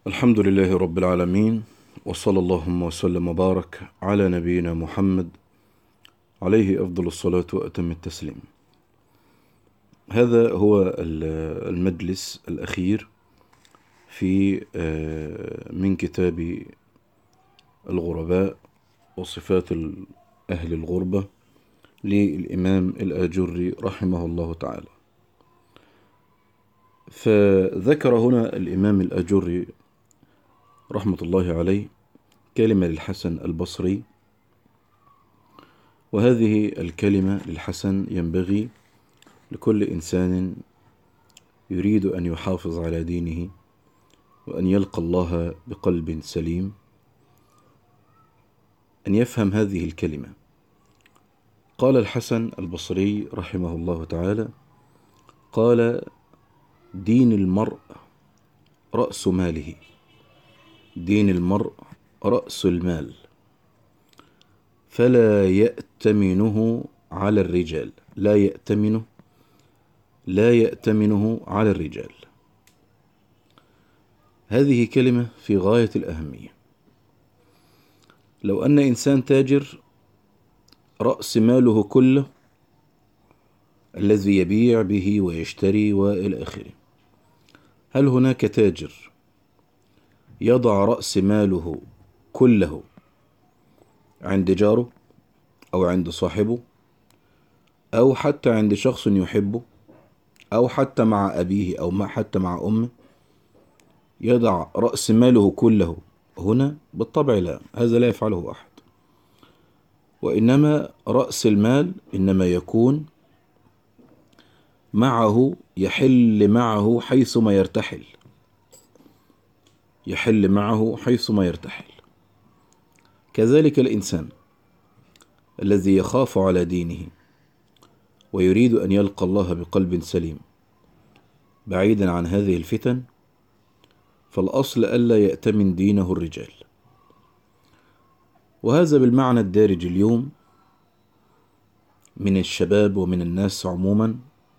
الحمد لله رب العالمين، وصلى اللهم وسلم وبارك على نبينا محمد عليه أفضل الصلاة وأتم التسليم. هذا هو المجلس الأخير في من كتاب الغرباء وصفات أهل الغربة للإمام الآجري رحمه الله تعالى. فذكر هنا الإمام الآجري رحمة الله عليه كلمة للحسن البصري، وهذه الكلمة للحسن ينبغي لكل إنسان يريد أن يحافظ على دينه وأن يلقى الله بقلب سليم أن يفهم هذه الكلمة. قال الحسن البصري رحمه الله تعالى: قال: دين المرء رأس ماله، دين المرء رأس المال، فلا يأتمنه على الرجال، لا يأتمنه على الرجال. هذه كلمة في غاية الأهمية. لو أن إنسان تاجر رأس ماله كله الذي يبيع به ويشتري وإلى آخره، هل هناك تاجر يضع رأس ماله كله عند جاره أو عند صاحبه أو حتى عند شخص يحبه أو حتى مع أبيه أو حتى مع أمه، يضع رأس ماله كله هنا؟ بالطبع لا، هذا لا يفعله أحد. وإنما رأس المال إنما يكون معه، يحل معه حيثما يرتحل، يحل معه حيثما يرتحل. كذلك الإنسان الذي يخاف على دينه ويريد أن يلقى الله بقلب سليم بعيدا عن هذه الفتن، فالأصل ألا يأتمن دينه الرجال. وهذا بالمعنى الدارج اليوم من الشباب ومن الناس عموما،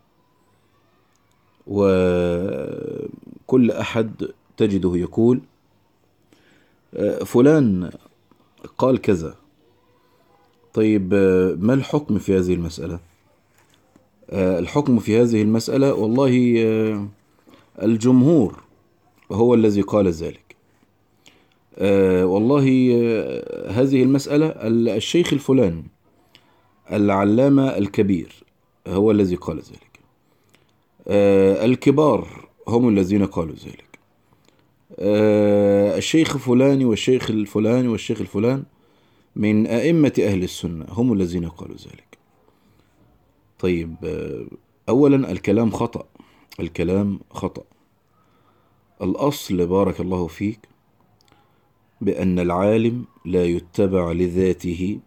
وكل أحد تجده يقول فلان قال كذا. طيب ما الحكم في هذه المسألة؟ الحكم في هذه المسألة والله الجمهور هو الذي قال ذلك. والله هذه المسألة الشيخ الفلاني العلامة الكبير هو الذي قال ذلك. الكبار هم الذين قالوا ذلك. الشيخ فلان والشيخ الفلاني والشيخ الفلان من أئمة أهل السنة هم الذين قالوا ذلك. طيب أولا الكلام خطأ، الكلام خطأ. الأصل بارك الله فيك بأن العالم لا يتبع لذاته،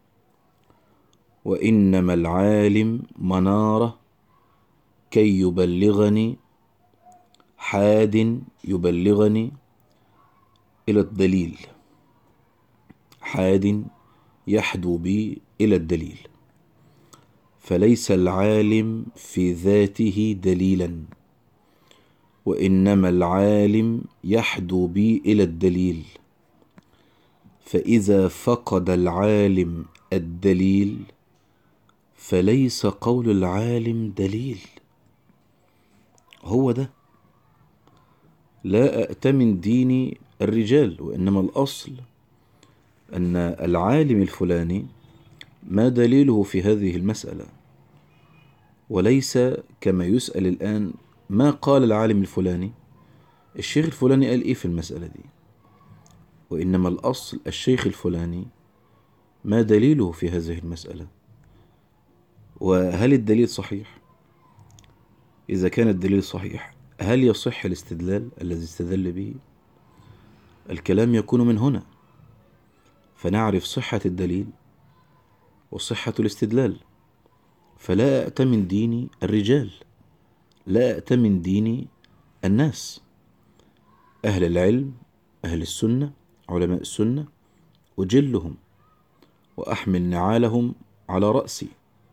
وإنما العالم منارة كي يبلغني، حاد يبلغني إلى الدليل، حاد يحدو بي إلى الدليل. فليس العالم في ذاته دليلا، وإنما العالم يحدو بي إلى الدليل. فإذا فقد العالم الدليل فليس قول العالم دليل. هو ده، لا أأتمن ديني الرجال، وإنما الأصل أن العالم الفلاني ما دليله في هذه المسألة، وليس كما يسأل الآن ما قال العالم الفلاني، الشيخ الفلاني قال إيه في المسألة دي، وإنما الأصل الشيخ الفلاني ما دليله في هذه المسألة، وهل الدليل صحيح؟ إذا كان الدليل صحيح هل يصح الاستدلال الذي استدل به؟ الكلام يكون من هنا، فنعرف صحة الدليل وصحة الاستدلال. فلا أأتمن ديني الرجال، لا أأتمن ديني الناس، أهل العلم، أهل السنة، علماء السنة، أجلهم وأحمل نعالهم على رأسي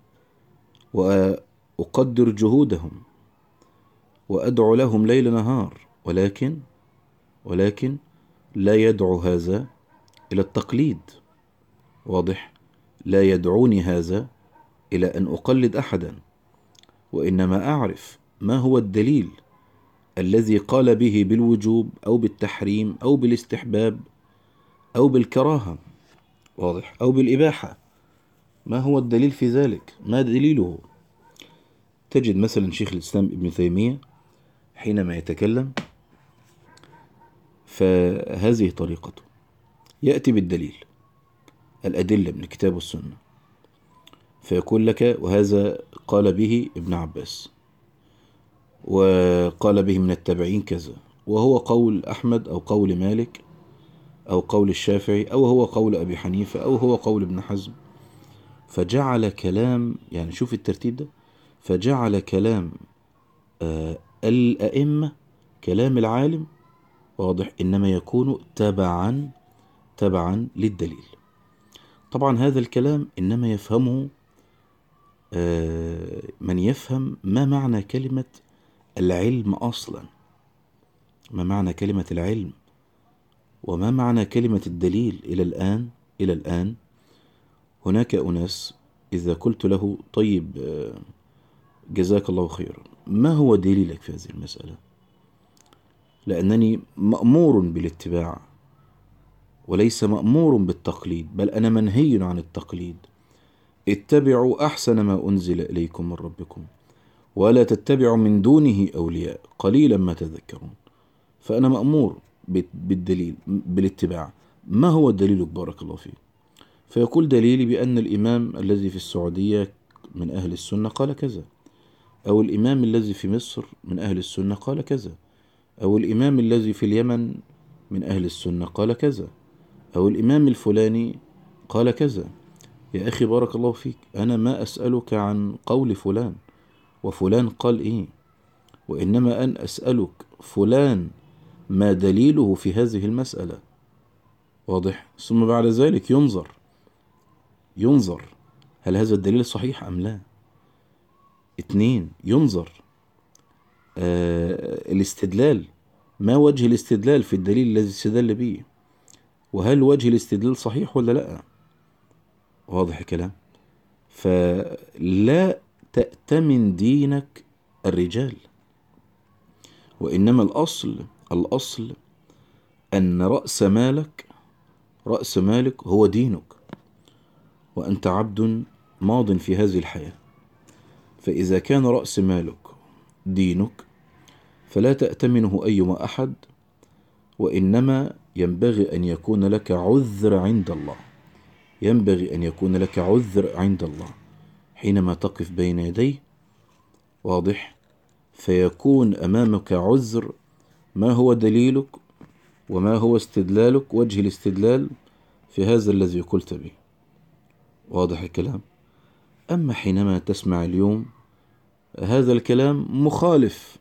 وأقدر جهودهم وأدعو لهم ليل نهار، ولكن لا يدعو هذا إلى التقليد، واضح، لا يدعوني هذا إلى أن أقلد أحدا، وإنما أعرف ما هو الدليل الذي قال به بالوجوب أو بالتحريم أو بالاستحباب أو بالكراهة، واضح، أو بالإباحة. ما هو الدليل في ذلك؟ ما دليله؟ تجد مثلا شيخ الإسلام ابن تيمية حينما يتكلم فهذه طريقته، يأتي بالدليل، الأدلة من الكتاب والسنة، فيقول لك وهذا قال به ابن عباس، وقال به من التابعين كذا، وهو قول أحمد أو قول مالك أو قول الشافعي أو هو قول أبي حنيفة أو هو قول ابن حزم. فجعل كلام، يعني شوف الترتيب ده، فجعل كلام الأئمة، كلام العالم، واضح، إنما يكون تبعا للدليل. طبعا هذا الكلام إنما يفهمه من يفهم ما معنى كلمة العلم أصلا، ما معنى كلمة العلم وما معنى كلمة الدليل. إلى الآن هناك أناس إذا قلت له طيب جزاك الله خيرا، ما هو دليلك في هذه المسألة؟ لأنني مأمور بالاتباع وليس مأمور بالتقليد، بل أنا منهي عن التقليد. اتبعوا أحسن ما أنزل إليكم من ربكم ولا تتبعوا من دونه أولياء قليلا ما تذكرون. فأنا مأمور بالدليل، بالاتباع. ما هو دليلك بارك الله فيك؟ فيقول دليلي بأن الإمام الذي في السعودية من أهل السنة قال كذا، أو الإمام الذي في مصر من أهل السنة قال كذا، أو الإمام الذي في اليمن من أهل السنة قال كذا، أو الإمام الفلاني قال كذا. يا أخي بارك الله فيك، أنا ما أسألك عن قول فلان وفلان قال إيه، وإنما أن أسألك فلان ما دليله في هذه المسألة، واضح. ثم بعد ذلك ينظر هل هذا الدليل صحيح أم لا. 2، ينظر الاستدلال، ما وجه الاستدلال في الدليل الذي استدل به، وهل وجه الاستدلال صحيح ولا لا. واضح الكلام. فلا تأتمن دينك الرجال، وإنما الأصل أن رأس مالك هو دينك، وأنت عبد ماض في هذه الحياة. فإذا كان رأس مالك دينك فلا تأتمنه أيما أحد، وإنما ينبغي أن يكون لك عذر عند الله، ينبغي أن يكون لك عذر عند الله حينما تقف بين يديه، واضح، فيكون أمامك عذر ما هو دليلك وما هو استدلالك، وجه الاستدلال في هذا الذي قلت به. واضح الكلام. أما حينما تسمع اليوم هذا الكلام مخالف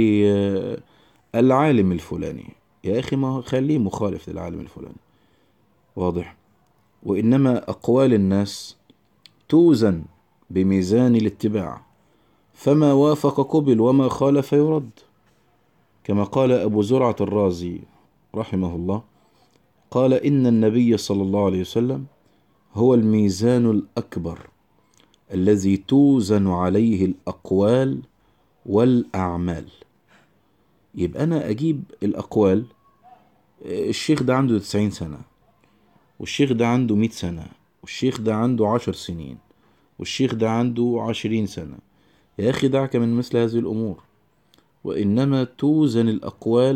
للعالم الفلاني، يا أخي ما خليه مخالف للعالم الفلاني، واضح، وإنما أقوال الناس توزن بميزان الاتباع، فما وافق قبل وما خالف يرد، كما قال أبو زرعة الرازي رحمه الله، قال إن النبي صلى الله عليه وسلم هو الميزان الأكبر الذي توزن عليه الأقوال والأعمال. يبقى أنا أجيب الأقوال، الشيخ ده عنده 90 سنة، والشيخ ده عنده 100 سنة، والشيخ ده عنده 10 سنين، والشيخ ده عنده 20 سنة. يا أخي دعك من مثل هذه الأمور، وإنما توزن الأقوال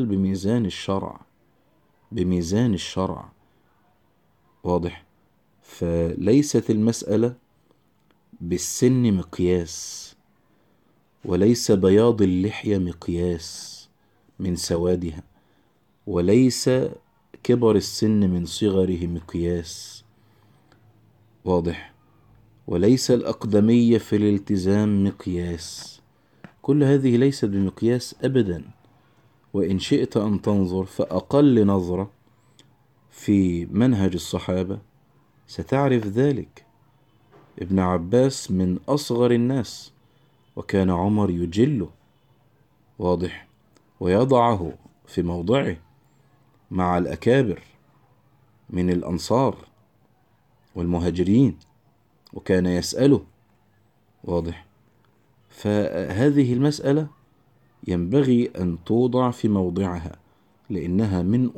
بميزان الشرع، واضح. فليست المسألة بالسن مقياس، وليس بياض اللحية مقياس من سوادها، وليس كبر السن من صغره مقياس، واضح، وليس الأقدمية في الالتزام مقياس. كل هذه ليست بمقياس أبدا. وإن شئت أن تنظر فأقل نظرة في منهج الصحابة ستعرف ذلك. ابن عباس من أصغر الناس، وكان عمر يجله، واضح، ويضعه في موضعه، مع الأكابر من الأنصار والمهاجرين وكان يسأله. واضح؟ فهذه المسألة ينبغي أن توضع في موضعها، لأنها من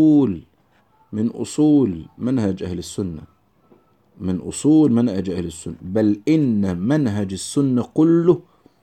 أصول منهج أهل السنة، من أصول منهج أهل السنة، بل إن منهج السنة كله،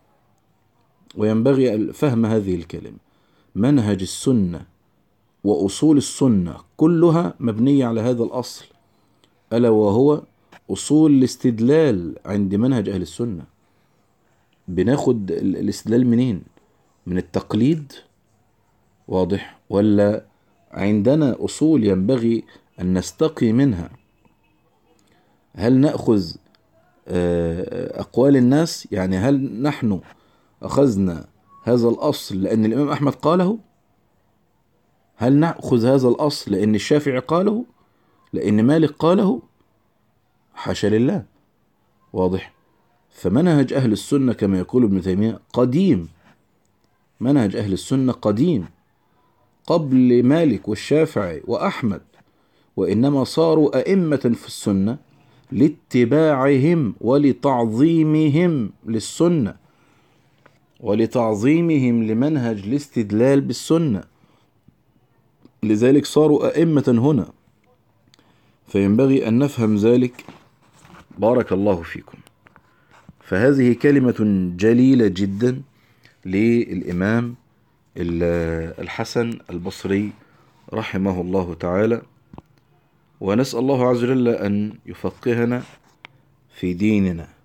وينبغي فهم هذه الكلمة، منهج السنة وأصول السنة كلها مبنية على هذا الأصل، ألا وهو أصول الاستدلال عند منهج أهل السنة. بناخد الاستدلال منين؟ من التقليد؟ واضح؟ ولا عندنا أصول ينبغي أن نستقي منها؟ هل نأخذ أقوال الناس؟ يعني هل نحن أخذنا هذا الأصل لأن الإمام أحمد قاله؟ هل نأخذ هذا الأصل لأن الشافعي قاله؟ لأن مالك قاله؟ حاشا لله. واضح؟ فمنهج أهل السنة كما يقول ابن تيمية قديم، منهج أهل السنة قديم قبل مالك والشافعي وأحمد، وإنما صاروا أئمة في السنة لاتباعهم ولتعظيمهم للسنة ولتعظيمهم لمنهج الاستدلال بالسنة، لذلك صاروا أئمة هنا. فينبغي أن نفهم ذلك. بارك الله فيكم. فهذه كلمة جليلة جدا للإمام الحسن البصري رحمه الله تعالى، ونسأل الله عز وجل أن يفقهنا في ديننا.